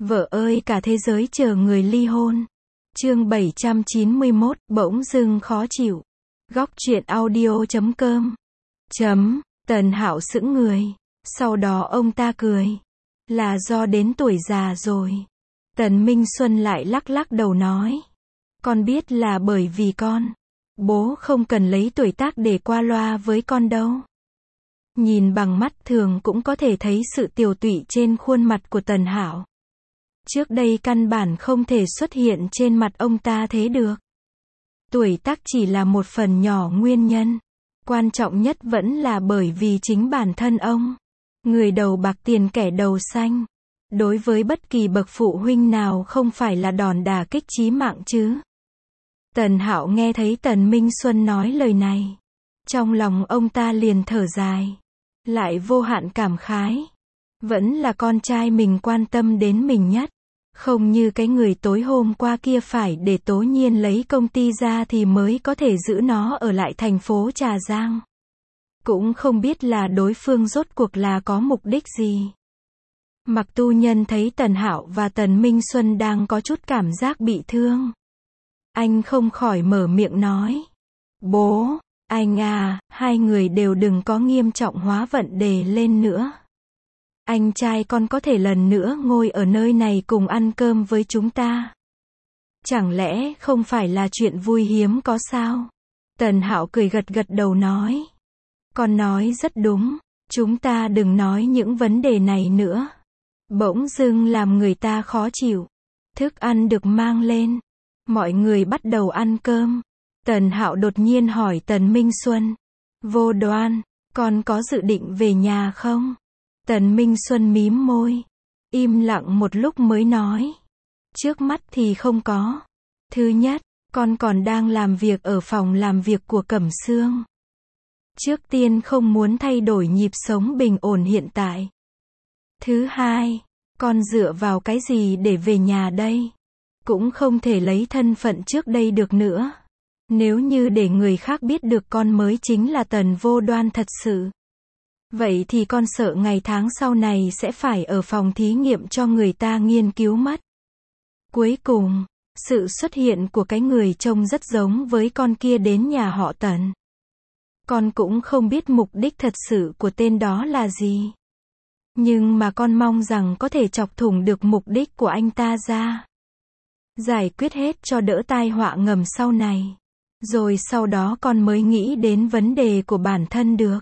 Vợ ơi cả thế giới chờ người ly hôn. Chương 791, bỗng dưng khó chịu. Góc truyện audio.com. Tần Hạo sững người. Sau đó ông ta cười. Là do đến tuổi già rồi. Tần Minh Xuân lại lắc lắc đầu nói. Con biết là bởi vì con. Bố không cần lấy tuổi tác để qua loa với con đâu. Nhìn bằng mắt thường cũng có thể thấy sự tiều tụy trên khuôn mặt của Tần Hạo. Trước đây căn bản không thể xuất hiện trên mặt ông ta thế được. Tuổi tác chỉ là một phần nhỏ nguyên nhân. Quan trọng nhất vẫn là bởi vì chính bản thân ông. Người đầu bạc tiền kẻ đầu xanh. Đối với bất kỳ bậc phụ huynh nào không phải là đòn đả kích chí mạng chứ. Tần Hạo nghe thấy Tần Minh Xuân nói lời này. Trong lòng ông ta liền thở dài. Lại vô hạn cảm khái. Vẫn là con trai mình quan tâm đến mình nhất. Không như cái người tối hôm qua kia phải để Tố Nhiên lấy công ty ra thì mới có thể giữ nó ở lại thành phố Trà Giang. Cũng không biết là đối phương rốt cuộc là có mục đích gì. Mặc Tu Nhân thấy Tần Hạo và Tần Minh Xuân đang có chút cảm giác bị thương. Anh không khỏi mở miệng nói. Bố, anh à, hai người đều đừng có nghiêm trọng hóa vấn đề lên nữa. Anh trai con có thể lần nữa ngồi ở nơi này cùng ăn cơm với chúng ta. Chẳng lẽ không phải là chuyện vui hiếm có sao? Tần Hạo cười gật gật đầu nói. Con nói rất đúng, chúng ta đừng nói những vấn đề này nữa. Bỗng dưng làm người ta khó chịu. Thức ăn được mang lên. Mọi người bắt đầu ăn cơm. Tần Hạo đột nhiên hỏi Tần Minh Xuân. Vô Đoan, con có dự định về nhà không? Tần Minh Xuân mím môi. Im lặng một lúc mới nói. Trước mắt thì không có. Thứ nhất, con còn đang làm việc ở phòng làm việc của Cẩm Sương. Trước tiên không muốn thay đổi nhịp sống bình ổn hiện tại. Thứ hai, con dựa vào cái gì để về nhà đây? Cũng không thể lấy thân phận trước đây được nữa. Nếu như để người khác biết được con mới chính là Tần Vô Đoan thật sự. Vậy thì con sợ ngày tháng sau này sẽ phải ở phòng thí nghiệm cho người ta nghiên cứu mất. Cuối cùng, sự xuất hiện của cái người trông rất giống với con kia đến nhà họ Tần. Con cũng không biết mục đích thật sự của tên đó là gì. Nhưng mà con mong rằng có thể chọc thủng được mục đích của anh ta ra. Giải quyết hết cho đỡ tai họa ngầm sau này. Rồi sau đó con mới nghĩ đến vấn đề của bản thân được.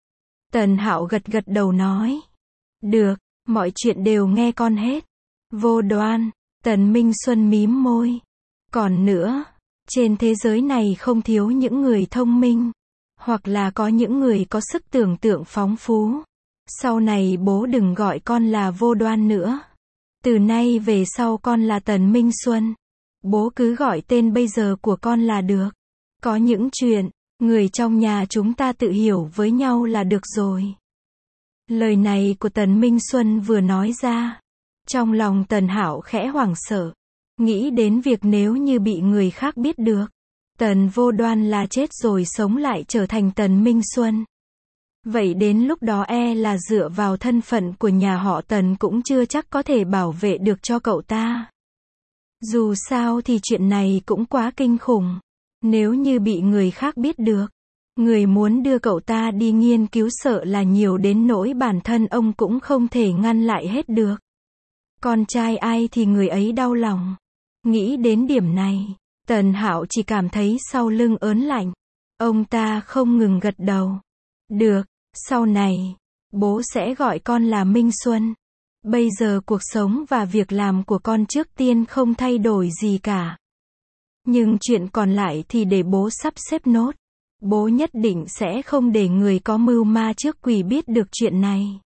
Tần Hạo gật gật đầu nói. Được, mọi chuyện đều nghe con hết. Vô Đoan, Tần Minh Xuân mím môi. Còn nữa, trên thế giới này không thiếu những người thông minh. Hoặc là có những người có sức tưởng tượng phóng phú. Sau này bố đừng gọi con là Vô Đoan nữa. Từ nay về sau con là Tần Minh Xuân. Bố cứ gọi tên bây giờ của con là được. Có những chuyện, người trong nhà chúng ta tự hiểu với nhau là được rồi. Lời này của Tần Minh Xuân vừa nói ra. Trong lòng Tần Hạo khẽ hoảng sợ. Nghĩ đến việc nếu như bị người khác biết được. Tần Vô Đoan là chết rồi sống lại trở thành Tần Minh Xuân. Vậy đến lúc đó là dựa vào thân phận của nhà họ Tần cũng chưa chắc có thể bảo vệ được cho cậu ta. Dù sao thì chuyện này cũng quá kinh khủng. Nếu như bị người khác biết được, người muốn đưa cậu ta đi nghiên cứu sợ là nhiều đến nỗi bản thân ông cũng không thể ngăn lại hết được. Con trai ai thì người ấy đau lòng. Nghĩ đến điểm này, Tần Hạo chỉ cảm thấy sau lưng ớn lạnh. Ông ta không ngừng gật đầu. Được, sau này, bố sẽ gọi con là Minh Xuân. Bây giờ cuộc sống và việc làm của con trước tiên không thay đổi gì cả. Nhưng chuyện còn lại thì để bố sắp xếp nốt. Bố nhất định sẽ không để người có mưu ma trước quỷ biết được chuyện này.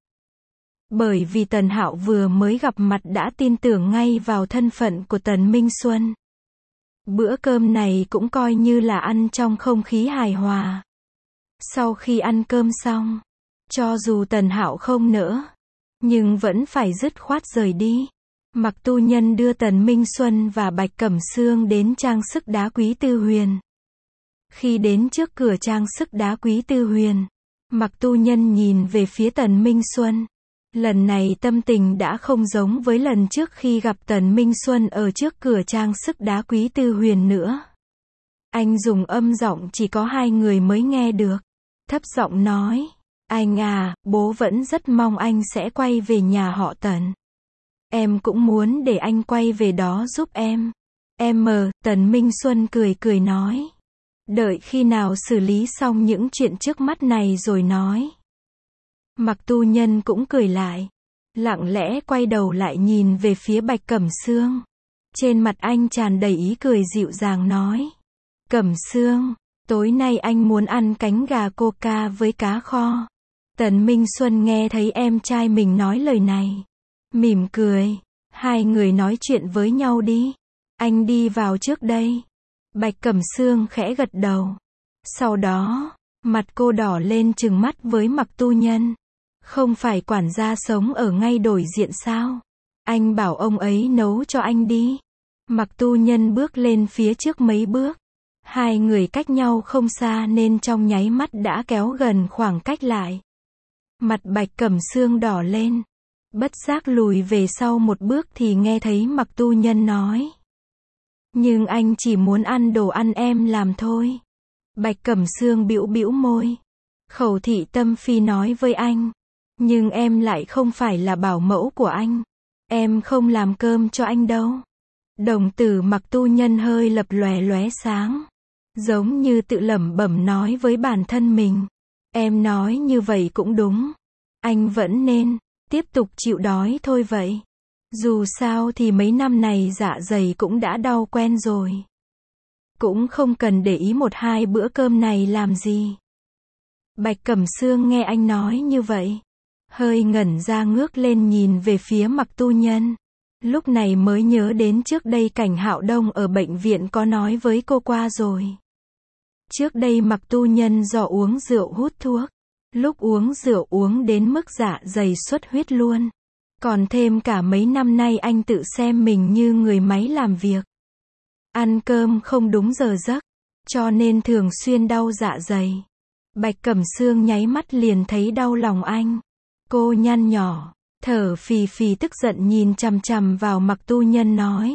Bởi vì Tần Hạo vừa mới gặp mặt đã tin tưởng ngay vào thân phận của Tần Minh Xuân. Bữa cơm này cũng coi như là ăn trong không khí hài hòa. Sau khi ăn cơm xong, cho dù Tần Hạo không nỡ, nhưng vẫn phải dứt khoát rời đi. Mặc Tu Nhân đưa Tần Minh Xuân và Bạch Cẩm Sương đến trang sức đá quý Tư Huyền. Khi đến trước cửa trang sức đá quý Tư Huyền, Mặc Tu Nhân nhìn về phía Tần Minh Xuân. Lần này tâm tình đã không giống với lần trước khi gặp Tần Minh Xuân ở trước cửa trang sức đá quý Tư Huyền nữa. Anh dùng âm giọng chỉ có hai người mới nghe được. Thấp giọng nói, anh à, bố vẫn rất mong anh sẽ quay về nhà họ Tần. Em cũng muốn để anh quay về đó giúp em. Tần Minh Xuân cười cười nói. Đợi khi nào xử lý xong những chuyện trước mắt này rồi nói. Mặc Tu Nhân cũng cười lại. Lặng lẽ quay đầu lại nhìn về phía Bạch Cẩm Sương. Trên mặt anh tràn đầy ý cười dịu dàng nói. Cẩm Sương, tối nay anh muốn ăn cánh gà coca với cá kho. Tần Minh Xuân nghe thấy em trai mình nói lời này. Mỉm cười. Hai người nói chuyện với nhau đi. Anh đi vào trước đây. Bạch Cẩm Sương khẽ gật đầu. Sau đó, mặt cô đỏ lên trừng mắt với Mặc Tu Nhân. Không phải quản gia sống ở ngay đối diện sao? Anh bảo ông ấy nấu cho anh đi. Mặc Tu Nhân bước lên phía trước mấy bước. Hai người cách nhau không xa nên trong nháy mắt đã kéo gần khoảng cách lại. Mặt Bạch Cẩm Sương đỏ lên. Bất giác lùi về sau một bước thì nghe thấy Mặc Tu Nhân nói. Nhưng anh chỉ muốn ăn đồ ăn em làm thôi. Bạch Cẩm Sương bĩu bĩu môi. Khẩu thị tâm phi nói với anh. Nhưng em lại không phải là bảo mẫu của anh. Em không làm cơm cho anh đâu. Đồng tử Mặc Tu Nhân hơi lập lòe lóe sáng. Giống như tự lẩm bẩm nói với bản thân mình. Em nói như vậy cũng đúng. Anh vẫn nên tiếp tục chịu đói thôi vậy. Dù sao thì mấy năm này dạ dày cũng đã đau quen rồi. Cũng không cần để ý một hai bữa cơm này làm gì. Bạch Cẩm Sương nghe anh nói như vậy. Hơi ngẩn ra ngước lên nhìn về phía Mặc Tu Nhân. Lúc này mới nhớ đến trước đây Cảnh Hạo Đông ở bệnh viện có nói với cô qua rồi. Trước đây Mặc Tu Nhân do uống rượu hút thuốc. Lúc uống rượu uống đến mức dạ dày xuất huyết luôn. Còn thêm cả mấy năm nay anh tự xem mình như người máy làm việc. Ăn cơm không đúng giờ giấc. Cho nên thường xuyên đau dạ dày. Bạch Cẩm Sương nháy mắt liền thấy đau lòng anh. Cô nhăn nhỏ, thở phì phì tức giận nhìn chằm chằm vào Mặc Tu Nhân nói.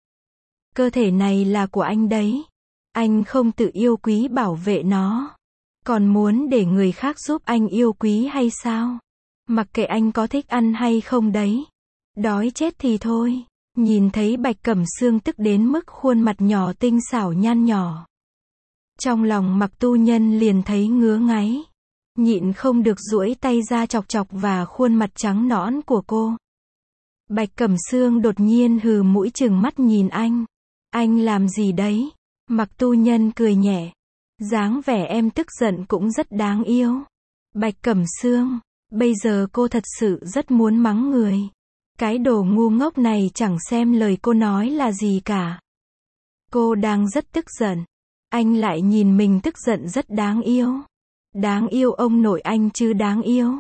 Cơ thể này là của anh đấy. Anh không tự yêu quý bảo vệ nó. Còn muốn để người khác giúp anh yêu quý hay sao? Mặc kệ anh có thích ăn hay không đấy. Đói chết thì thôi. Nhìn thấy Bạch Cẩm Sương tức đến mức khuôn mặt nhỏ tinh xảo nhăn nhỏ. Trong lòng Mặc Tu Nhân liền thấy ngứa ngáy. Nhịn không được duỗi tay ra chọc chọc vào khuôn mặt trắng nõn của cô. Bạch Cẩm Sương đột nhiên hừ mũi trừng mắt nhìn anh. Anh làm gì đấy? Mặc Tu Nhân cười nhẹ. Dáng vẻ em tức giận cũng rất đáng yêu. Bạch Cẩm Sương, bây giờ cô thật sự rất muốn mắng người. Cái đồ ngu ngốc này chẳng xem lời cô nói là gì cả. Cô đang rất tức giận. Anh lại nhìn mình tức giận rất đáng yêu. Đáng yêu ông nội anh chứ đáng yêu.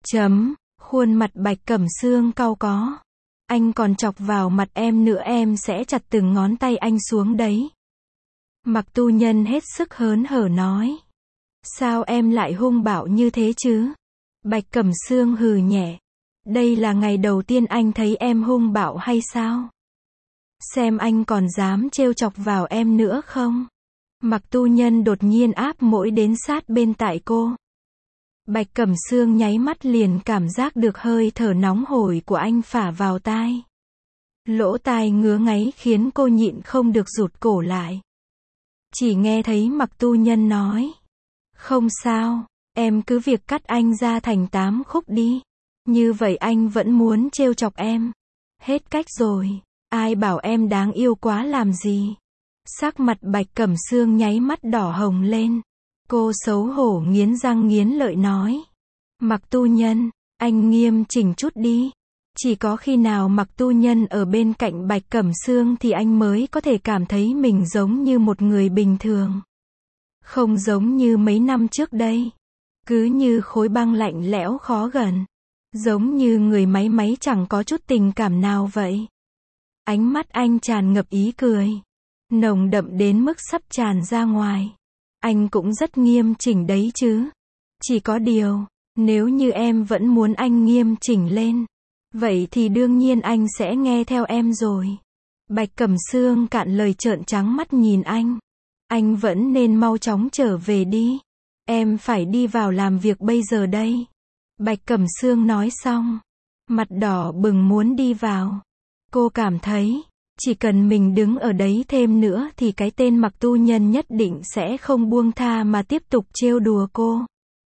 Khuôn mặt Bạch Cẩm Sương cau có. Anh còn chọc vào mặt em nữa em sẽ chặt từng ngón tay anh xuống đấy. Mặc Tu Nhân hết sức hớn hở nói. Sao em lại hung bạo như thế chứ? Bạch Cẩm Sương hừ nhẹ. Đây là ngày đầu tiên anh thấy em hung bạo hay sao? Xem anh còn dám trêu chọc vào em nữa không? Mặc Tu Nhân đột nhiên áp mũi đến sát bên tai cô. Bạch Cẩm Sương nháy mắt liền cảm giác được hơi thở nóng hổi của anh phả vào tai. Lỗ tai ngứa ngáy khiến cô nhịn không được rụt cổ lại. Chỉ nghe thấy Mặc Tu Nhân nói. Không sao, em cứ việc cắt anh ra thành 8 khúc đi. Như vậy anh vẫn muốn trêu chọc em. Hết cách rồi, ai bảo em đáng yêu quá làm gì. Sắc mặt Bạch Cẩm Sương nháy mắt đỏ hồng lên. Cô xấu hổ nghiến răng nghiến lợi nói. Mặc Tu Nhân, anh nghiêm chỉnh chút đi. Chỉ có khi nào Mặc Tu Nhân ở bên cạnh Bạch Cẩm Sương thì anh mới có thể cảm thấy mình giống như một người bình thường. Không giống như mấy năm trước đây. Cứ như khối băng lạnh lẽo khó gần. Giống như người máy chẳng có chút tình cảm nào vậy. Ánh mắt anh tràn ngập ý cười. Nồng đậm đến mức sắp tràn ra ngoài. Anh cũng rất nghiêm chỉnh đấy chứ. Chỉ có điều, Nếu như em vẫn muốn anh nghiêm chỉnh lên, vậy thì đương nhiên anh sẽ nghe theo em rồi. Bạch Cẩm Sương cạn lời trợn trắng mắt nhìn anh. Anh vẫn nên mau chóng trở về đi. Em phải đi vào làm việc bây giờ đây. Bạch Cẩm Sương nói xong, mặt đỏ bừng muốn đi vào. Cô cảm thấy, chỉ cần mình đứng ở đấy thêm nữa thì cái tên Mạc Tu Nhân nhất định sẽ không buông tha mà tiếp tục trêu đùa cô.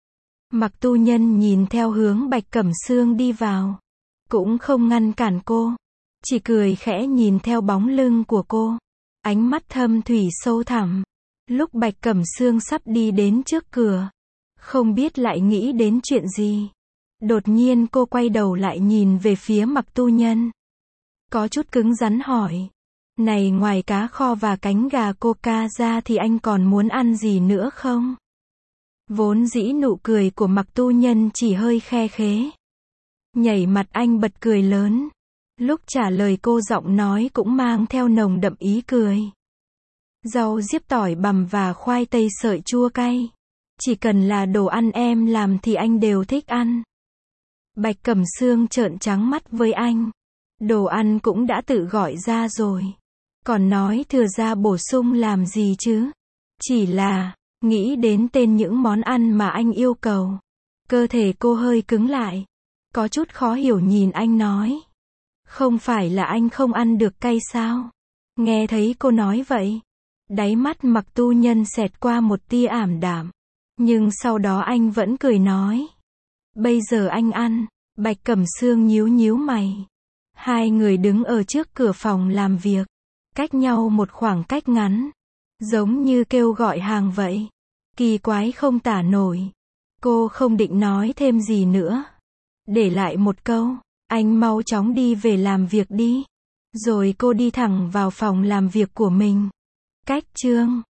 Mạc Tu Nhân nhìn theo hướng Bạch Cẩm Sương đi vào, cũng không ngăn cản cô, chỉ cười khẽ nhìn theo bóng lưng của cô, ánh mắt thâm thủy sâu thẳm. Lúc Bạch Cẩm Sương sắp đi đến trước cửa, không biết lại nghĩ đến chuyện gì, đột nhiên cô quay đầu lại nhìn về phía Mạc Tu Nhân, có chút cứng rắn hỏi, này ngoài cá kho và cánh gà coca ra thì anh còn muốn ăn gì nữa không? Vốn dĩ nụ cười của Mạc Tu Nhân chỉ hơi khe khế, nhảy mặt anh bật cười lớn. Lúc trả lời cô giọng nói cũng mang theo nồng đậm ý cười. Rau diếp tỏi bằm và khoai tây sợi chua cay, chỉ cần là đồ ăn em làm thì anh đều thích ăn. Bạch Cẩm Sương trợn trắng mắt với anh. Đồ ăn cũng đã tự gọi ra rồi, còn nói thừa ra bổ sung làm gì chứ? Chỉ là, nghĩ đến tên những món ăn mà anh yêu cầu, cơ thể cô hơi cứng lại, có chút khó hiểu nhìn anh nói. Không phải là anh không ăn được cay sao? Nghe thấy cô nói vậy, đáy mắt Mạc Tu Nhân xẹt qua một tia ảm đạm, nhưng sau đó anh vẫn cười nói, bây giờ anh ăn. Bạch Cẩm Sương nhíu nhíu mày. Hai người đứng ở trước cửa phòng làm việc, cách nhau một khoảng cách ngắn, giống như kêu gọi hàng vậy. Kỳ quái không tả nổi. Cô không định nói thêm gì nữa, để lại một câu, anh mau chóng đi về làm việc đi. Rồi cô đi thẳng vào phòng làm việc của mình. Cách chương